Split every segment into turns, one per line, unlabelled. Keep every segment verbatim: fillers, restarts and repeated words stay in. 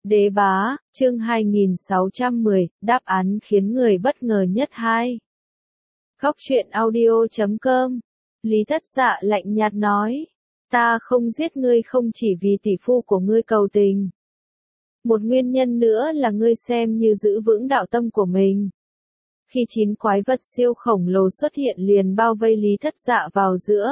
Đế bá, chương hai nghìn sáu trăm mười, đáp án khiến người bất ngờ nhất hai. Góc truyện audio chấm com. Lý Thất Dạ lạnh nhạt nói, ta không giết ngươi không chỉ vì tỷ phu của ngươi cầu tình. Một nguyên nhân nữa là ngươi xem như giữ vững đạo tâm của mình. Khi chín quái vật siêu khổng lồ xuất hiện liền bao vây Lý Thất Dạ vào giữa.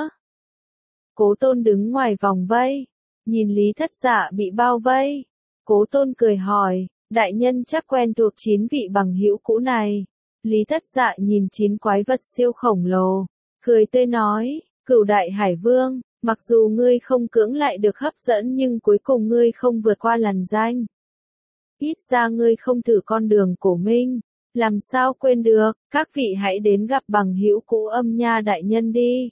Cố Tôn đứng ngoài vòng vây, nhìn Lý Thất Dạ bị bao vây. Cố Tôn cười hỏi, đại nhân chắc quen thuộc chín vị bằng hữu cũ này. Lý Thất Dạ nhìn chín quái vật siêu khổng lồ, cười tươi nói, Cửu Đại Hải Vương, mặc dù ngươi không cưỡng lại được hấp dẫn nhưng cuối cùng ngươi không vượt qua lằn ranh. Ít ra ngươi không thử con đường cổ minh, làm sao quên được, các vị hãy đến gặp bằng hữu cũ Âm Nha đại nhân đi.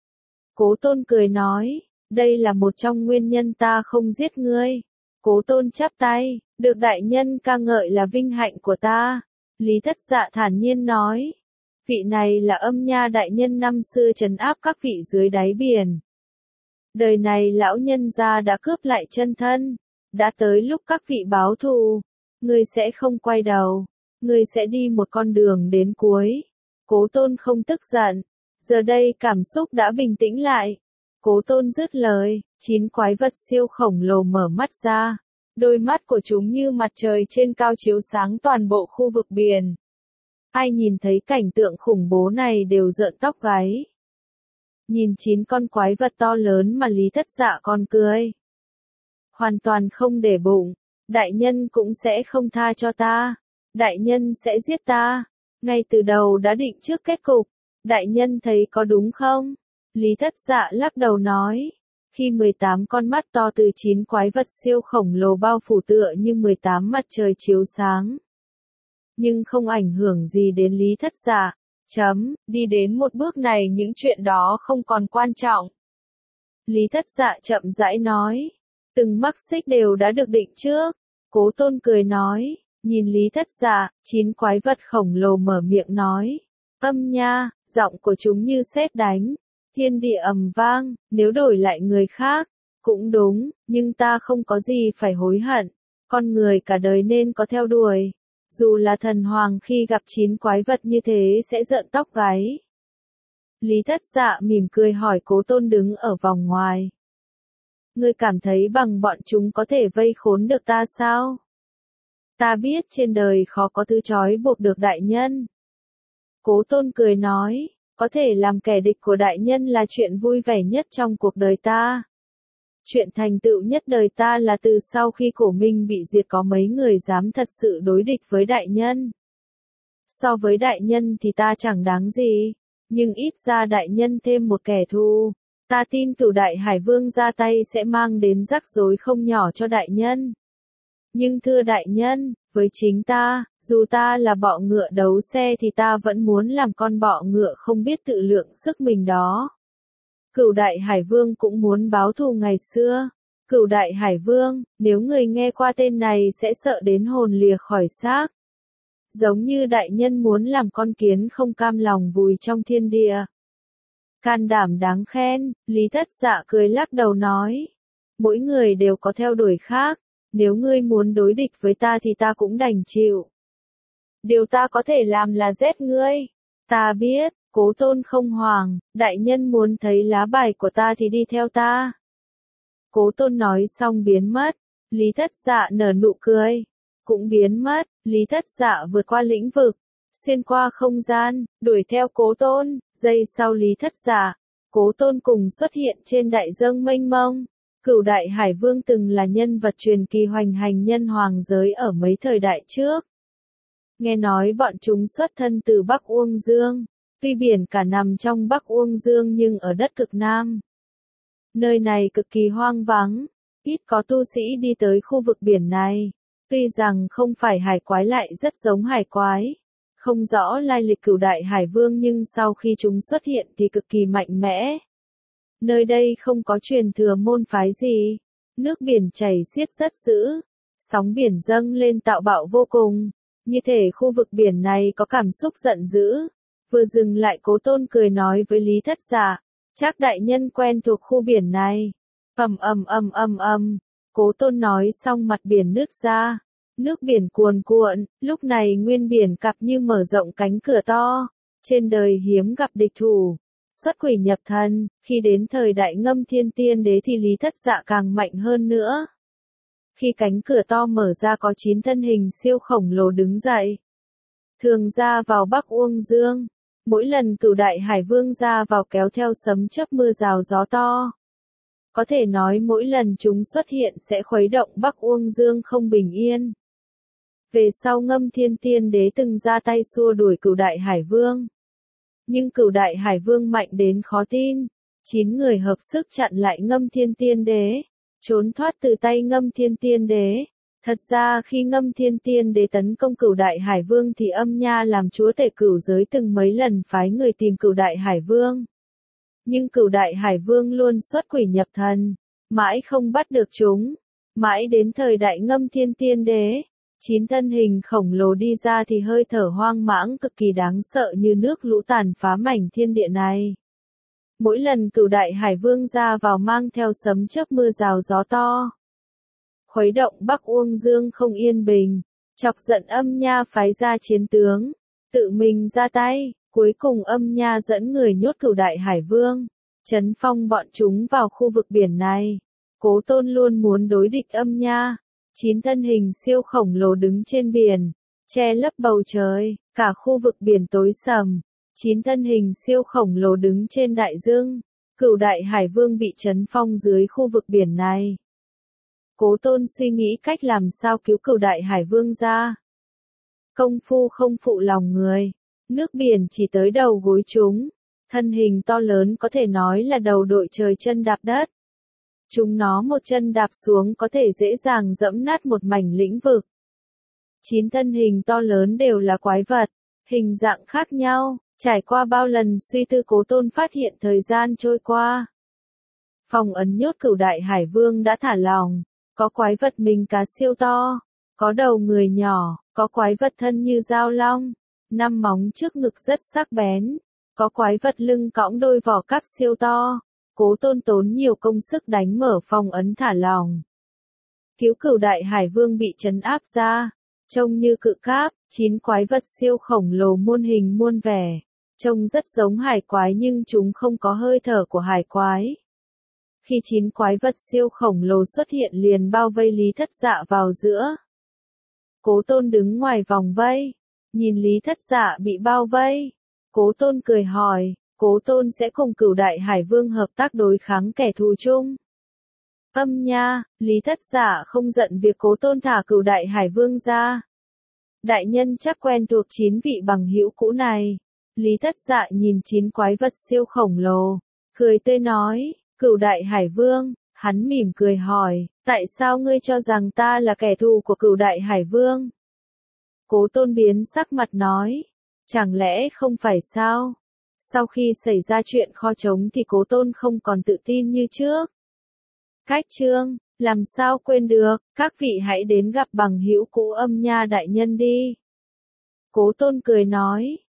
Cố Tôn cười nói, đây là một trong nguyên nhân ta không giết ngươi. Cố Tôn chắp tay, được đại nhân ca ngợi là vinh hạnh của ta. Lý Thất Dạ thản nhiên nói, vị này là Âm Nha đại nhân năm xưa trấn áp các vị dưới đáy biển. Đời này lão nhân gia đã cướp lại chân thân, đã tới lúc các vị báo thù, ngươi sẽ không quay đầu, ngươi sẽ đi một con đường đến cuối. Cố Tôn không tức giận, giờ đây cảm xúc đã bình tĩnh lại. Cố Tôn dứt lời, chín quái vật siêu khổng lồ mở mắt ra, đôi mắt của chúng như mặt trời trên cao chiếu sáng toàn bộ khu vực biển. Ai nhìn thấy cảnh tượng khủng bố này đều rợn tóc gáy. Nhìn chín con quái vật to lớn mà Lý Thất Dạ còn cười. Hoàn toàn không để bụng, đại nhân cũng sẽ không tha cho ta, đại nhân sẽ giết ta, ngay từ đầu đã định trước kết cục, đại nhân thấy có đúng không? Lý Thất Dạ lắc đầu nói, khi mười tám con mắt to từ chín quái vật siêu khổng lồ bao phủ tựa như mười tám mặt trời chiếu sáng. Nhưng không ảnh hưởng gì đến Lý Thất Dạ, chấm, đi đến một bước này những chuyện đó không còn quan trọng. Lý Thất Dạ chậm rãi nói, từng mắc xích đều đã được định trước. Cố Tôn cười nói, nhìn Lý Thất Dạ, chín quái vật khổng lồ mở miệng nói, Âm Nha, giọng của chúng như sét đánh. Thiên địa ầm vang, nếu đổi lại người khác, cũng đúng, nhưng ta không có gì phải hối hận, con người cả đời nên có theo đuổi, dù là thần hoàng khi gặp chín quái vật như thế sẽ rợn tóc gáy. Lý Thất Dạ mỉm cười hỏi Cố Tôn đứng ở vòng ngoài. Ngươi cảm thấy bằng bọn chúng có thể vây khốn được ta sao? Ta biết trên đời khó có thứ trói buộc được đại nhân. Cố Tôn cười nói, có thể làm kẻ địch của đại nhân là chuyện vui vẻ nhất trong cuộc đời ta. Chuyện thành tựu nhất đời ta là từ sau khi Cổ Minh bị diệt có mấy người dám thật sự đối địch với đại nhân. So với đại nhân thì ta chẳng đáng gì, nhưng ít ra đại nhân thêm một kẻ thù. Ta tin Cửu Đại Hải Vương ra tay sẽ mang đến rắc rối không nhỏ cho đại nhân. Nhưng thưa đại nhân, với chính ta, dù ta là bọ ngựa đấu xe thì ta vẫn muốn làm con bọ ngựa không biết tự lượng sức mình đó. Cửu Đại Hải Vương cũng muốn báo thù ngày xưa. Cửu Đại Hải Vương, nếu người nghe qua tên này sẽ sợ đến hồn lìa khỏi xác. Giống như đại nhân muốn làm con kiến không cam lòng vùi trong thiên địa. Can đảm đáng khen, Lý Thất Dạ cười lắc đầu nói. Mỗi người đều có theo đuổi khác. Nếu ngươi muốn đối địch với ta thì ta cũng đành chịu. Điều ta có thể làm là giết ngươi. Ta biết, Cố Tôn không hoàng, đại nhân muốn thấy lá bài của ta thì đi theo ta. Cố Tôn nói xong biến mất, Lý Thất Dạ nở nụ cười. Cũng biến mất, Lý Thất Dạ vượt qua lĩnh vực, xuyên qua không gian, đuổi theo Cố Tôn, giây sau Lý Thất Dạ, Cố Tôn cùng xuất hiện trên đại dương mênh mông. Cửu Đại Hải Vương từng là nhân vật truyền kỳ hoành hành nhân hoàng giới ở mấy thời đại trước. Nghe nói bọn chúng xuất thân từ Bắc Uông Dương, tuy biển cả nằm trong Bắc Uông Dương nhưng ở đất cực Nam. Nơi này cực kỳ hoang vắng, ít có tu sĩ đi tới khu vực biển này. Tuy rằng không phải hải quái lại rất giống hải quái. Không rõ lai lịch Cửu Đại Hải Vương nhưng sau khi chúng xuất hiện thì cực kỳ mạnh mẽ. Nơi đây không có truyền thừa môn phái gì. Nước biển chảy xiết rất dữ. Sóng biển dâng lên tạo bạo vô cùng. Như thể khu vực biển này có cảm xúc giận dữ. Vừa dừng lại Cố Tôn cười nói với Lý Thất Dạ. Chắc đại nhân quen thuộc khu biển này. Ầm ầm ầm ầm ầm. Cố Tôn nói xong mặt biển nứt ra. Nước biển cuồn cuộn, lúc này nguyên biển cặp như mở rộng cánh cửa to. Trên đời hiếm gặp địch thủ. Xuất quỷ nhập thần, khi đến thời đại Ngâm Thiên Tiên Đế thì Lý Thất Dạ càng mạnh hơn nữa. Khi cánh cửa to mở ra có chín thân hình siêu khổng lồ đứng dậy. Thường ra vào Bắc Uông Dương. Mỗi lần Cửu Đại Hải Vương ra vào kéo theo sấm chớp mưa rào gió to. Có thể nói mỗi lần chúng xuất hiện sẽ khuấy động Bắc Uông Dương không bình yên. Về sau Ngâm Thiên Tiên Đế từng ra tay xua đuổi Cửu Đại Hải Vương. Nhưng Cửu Đại Hải Vương mạnh đến khó tin. Chín người hợp sức chặn lại Ngâm Thiên Tiên Đế. Trốn thoát từ tay Ngâm Thiên Tiên Đế. Thật ra khi Ngâm Thiên Tiên Đế tấn công Cửu Đại Hải Vương thì Âm Nha làm chúa tể cửu giới từng mấy lần phái người tìm Cửu Đại Hải Vương. Nhưng Cửu Đại Hải Vương luôn xuất quỷ nhập thần, mãi không bắt được chúng. Mãi đến thời đại Ngâm Thiên Tiên Đế, chín thân hình khổng lồ đi ra thì hơi thở hoang mãng cực kỳ đáng sợ như nước lũ tàn phá mảnh thiên địa này. Mỗi lần Cửu Đại Hải Vương ra vào mang theo sấm chớp mưa rào gió to. Khuấy động Bắc Uông Dương không yên bình, chọc giận Âm Nha phái ra chiến tướng, tự mình ra tay, cuối cùng Âm Nha dẫn người nhốt Cửu Đại Hải Vương, trấn phong bọn chúng vào khu vực biển này. Cố Tôn luôn muốn đối địch Âm Nha, chín thân hình siêu khổng lồ đứng trên biển, che lấp bầu trời, cả khu vực biển tối sầm, chín thân hình siêu khổng lồ đứng trên đại dương, Cửu Đại Hải Vương bị trấn phong dưới khu vực biển này. Cố Tôn suy nghĩ cách làm sao cứu Cửu Đại Hải Vương ra. Công phu không phụ lòng người, nước biển chỉ tới đầu gối chúng, thân hình to lớn có thể nói là đầu đội trời chân đạp đất. Chúng nó một chân đạp xuống có thể dễ dàng dẫm nát một mảnh lĩnh vực. Chín thân hình to lớn đều là quái vật, hình dạng khác nhau, trải qua bao lần suy tư Cố Tôn phát hiện thời gian trôi qua. Phong ấn nhốt Cửu Đại Hải Vương đã thả lỏng. Có quái vật mình cá siêu to, có đầu người nhỏ, có quái vật thân như dao long, năm móng trước ngực rất sắc bén, có quái vật lưng cõng đôi vỏ cáp siêu to. Cố Tôn tốn nhiều công sức đánh mở phong ấn thả lỏng. Cứu Cửu Đại Hải Vương bị trấn áp ra, trông như cự cáp, chín quái vật siêu khổng lồ muôn hình muôn vẻ, trông rất giống hải quái nhưng chúng không có hơi thở của hải quái. Khi chín quái vật siêu khổng lồ xuất hiện liền bao vây Lý Thất Dạ vào giữa. Cố Tôn đứng ngoài vòng vây, nhìn Lý Thất Dạ bị bao vây. Cố Tôn cười hỏi, Cố Tôn sẽ cùng Cửu Đại Hải Vương hợp tác đối kháng kẻ thù chung. Âm Nha, Lý Thất Dạ không giận việc Cố Tôn thả Cửu Đại Hải Vương ra. Đại nhân chắc quen thuộc chín vị bằng hữu cũ này. Lý Thất Dạ nhìn chín quái vật siêu khổng lồ, cười tươi nói. Cửu Đại Hải Vương, hắn mỉm cười hỏi, tại sao ngươi cho rằng ta là kẻ thù của Cửu Đại Hải Vương? Cố Tôn biến sắc mặt nói, chẳng lẽ không phải sao? Sau khi xảy ra chuyện kho trống thì Cố Tôn không còn tự tin như trước. Cách chương, làm sao quên được, các vị hãy đến gặp bằng hữu cũ Âm Nha đại nhân đi. Cố Tôn cười nói,